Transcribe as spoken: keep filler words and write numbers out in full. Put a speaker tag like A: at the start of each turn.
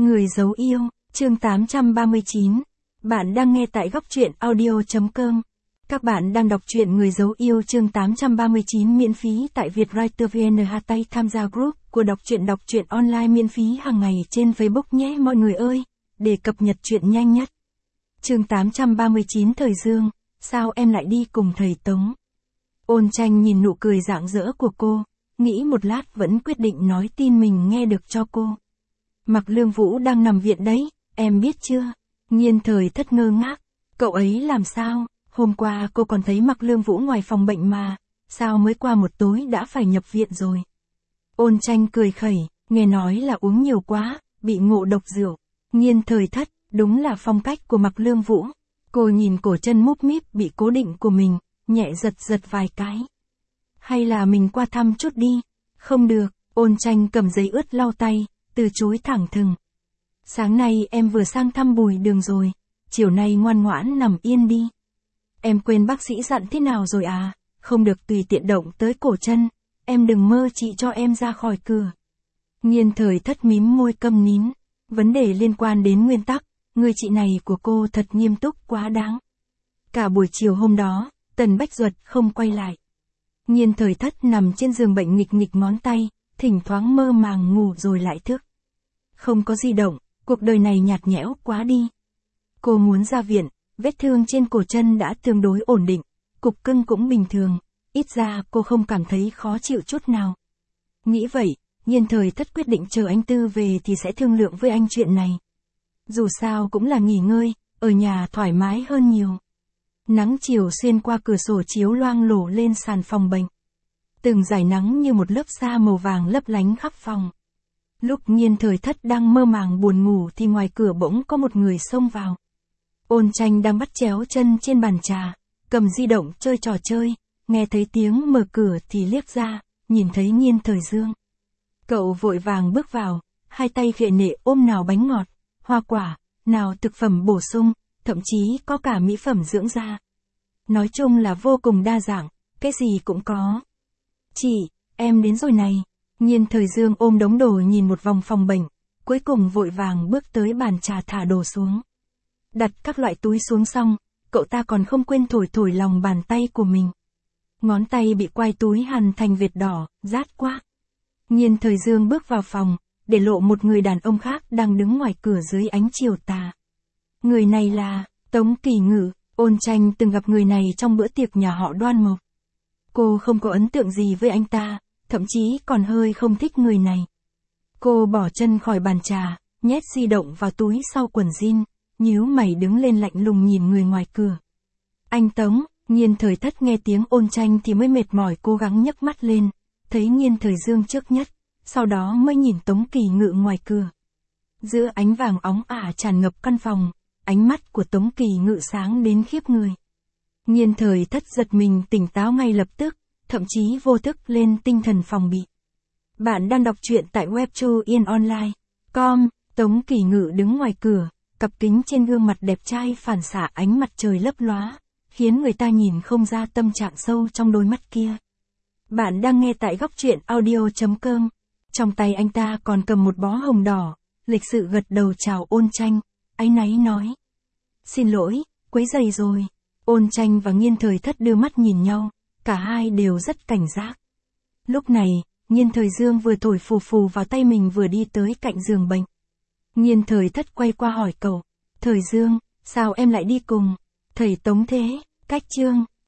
A: Người giấu yêu, chương tám trăm ba mươi chín. Bạn đang nghe tại góc truyện audio.com. Các bạn đang đọc truyện Người giấu yêu chương tám trăm ba mươi chín miễn phí tại Vietwriter vê en. Hashtag tham gia group của đọc truyện đọc truyện online miễn phí hàng ngày trên Facebook nhé mọi người ơi, để cập nhật truyện nhanh nhất. Chương tám trăm ba mươi chín Thời Dương, sao em lại đi cùng thầy Tống? Ôn Tranh nhìn nụ cười rạng rỡ của cô, nghĩ một lát vẫn quyết định nói tin mình nghe được cho cô. Mặc Lương Vũ đang nằm viện đấy, em biết chưa? Nhiên Thời Thất ngơ ngác, cậu ấy làm sao? Hôm qua cô còn thấy Mặc Lương Vũ ngoài phòng bệnh mà, sao mới qua một tối đã phải nhập viện rồi? Ôn Tranh cười khẩy, nghe nói là uống nhiều quá, bị ngộ độc rượu. Nhiên Thời Thất, đúng là phong cách của Mặc Lương Vũ. Cô nhìn cổ chân múp míp bị cố định của mình, nhẹ giật giật vài cái. Hay là mình qua thăm chút đi? Không được, Ôn Tranh cầm giấy ướt lau tay, từ chối thẳng thừng. Sáng nay em vừa sang thăm Bùi Đường rồi, chiều nay ngoan ngoãn nằm yên đi. Em quên bác sĩ dặn thế nào rồi à, không được tùy tiện động tới cổ chân, em đừng mơ chị cho em ra khỏi cửa. Nhiên Thời Thất mím môi câm nín, vấn đề liên quan đến nguyên tắc, người chị này của cô thật nghiêm túc quá đáng. Cả buổi chiều hôm đó, Tần Bách Duật không quay lại. Nhiên Thời Thất nằm trên giường bệnh nghịch nghịch ngón tay, thỉnh thoảng mơ màng ngủ rồi lại thức. Không có di động, cuộc đời này nhạt nhẽo quá đi. Cô muốn ra viện, vết thương trên cổ chân đã tương đối ổn định, cục cưng cũng bình thường, ít ra cô không cảm thấy khó chịu chút nào. Nghĩ vậy, Nhiên Thời Thất quyết định chờ anh Tư về thì sẽ thương lượng với anh chuyện này. Dù sao cũng là nghỉ ngơi, ở nhà thoải mái hơn nhiều. Nắng chiều xuyên qua cửa sổ chiếu loang lổ lên sàn phòng bệnh. Từng dải nắng như một lớp sa màu vàng lấp lánh khắp phòng. Lúc Nhiên Thời Thất đang mơ màng buồn ngủ thì ngoài cửa bỗng có một người xông vào. Ôn Tranh đang bắt chéo chân trên bàn trà, cầm di động chơi trò chơi, nghe thấy tiếng mở cửa thì liếc ra, nhìn thấy Nhiên Thời Dương. Cậu vội vàng bước vào, hai tay khệ nệ ôm nào bánh ngọt, hoa quả, nào thực phẩm bổ sung, thậm chí có cả mỹ phẩm dưỡng da. Nói chung là vô cùng đa dạng, cái gì cũng có. Chị, em đến rồi này. Nhiên Thời Dương ôm đống đồ nhìn một vòng phòng bệnh, cuối cùng vội vàng bước tới bàn trà thả đồ xuống. Đặt các loại túi xuống xong, cậu ta còn không quên thổi thổi lòng bàn tay của mình. Ngón tay bị quai túi hằn thành vệt đỏ, rát quá. Nhiên Thời Dương bước vào phòng, để lộ một người đàn ông khác đang đứng ngoài cửa dưới ánh chiều tà. Người này là Tống Kỳ Ngự. Ôn Tranh từng gặp người này trong bữa tiệc nhà họ Đoan Mộc. Cô không có ấn tượng gì với anh ta, thậm chí còn hơi không thích người này. Cô bỏ chân khỏi bàn trà, nhét di động vào túi sau quần jean, nhíu mày đứng lên lạnh lùng nhìn người ngoài cửa. Anh Tống, Nhiên Thời Thất nghe tiếng Ôn Tranh thì mới mệt mỏi cố gắng nhấc mắt lên, thấy Nhiên Thời Dương trước nhất, sau đó mới nhìn Tống Kỳ Ngự ngoài cửa. Giữa ánh vàng óng ả tràn ngập căn phòng, ánh mắt của Tống Kỳ Ngự sáng đến khiếp người. Nhiên Thời Thất giật mình tỉnh táo ngay lập tức, thậm chí vô thức lên tinh thần phòng bị. Bạn đang đọc truyện tại webtoon online chấm com. Tống Kỳ Ngự đứng ngoài cửa, cặp kính trên gương mặt đẹp trai phản xạ ánh mặt trời lấp lóa, khiến người ta nhìn không ra tâm trạng sâu trong đôi mắt kia. Bạn đang nghe tại góc truyện audio.com. Trong tay anh ta còn cầm một bó hồng đỏ, lịch sự gật đầu chào Ôn Tranh, áy náy nói. Xin lỗi, quấy rầy rồi. Ôn Tranh và Nhiên Thời Thất đưa mắt nhìn nhau, cả hai đều rất cảnh giác. Lúc này, Nhiên Thời Dương vừa thổi phù phù vào tay mình vừa đi tới cạnh giường bệnh. Nhiên Thời Thất quay qua hỏi cậu, Thời Dương, sao em lại đi cùng? Thầy Tống thế, cách chương.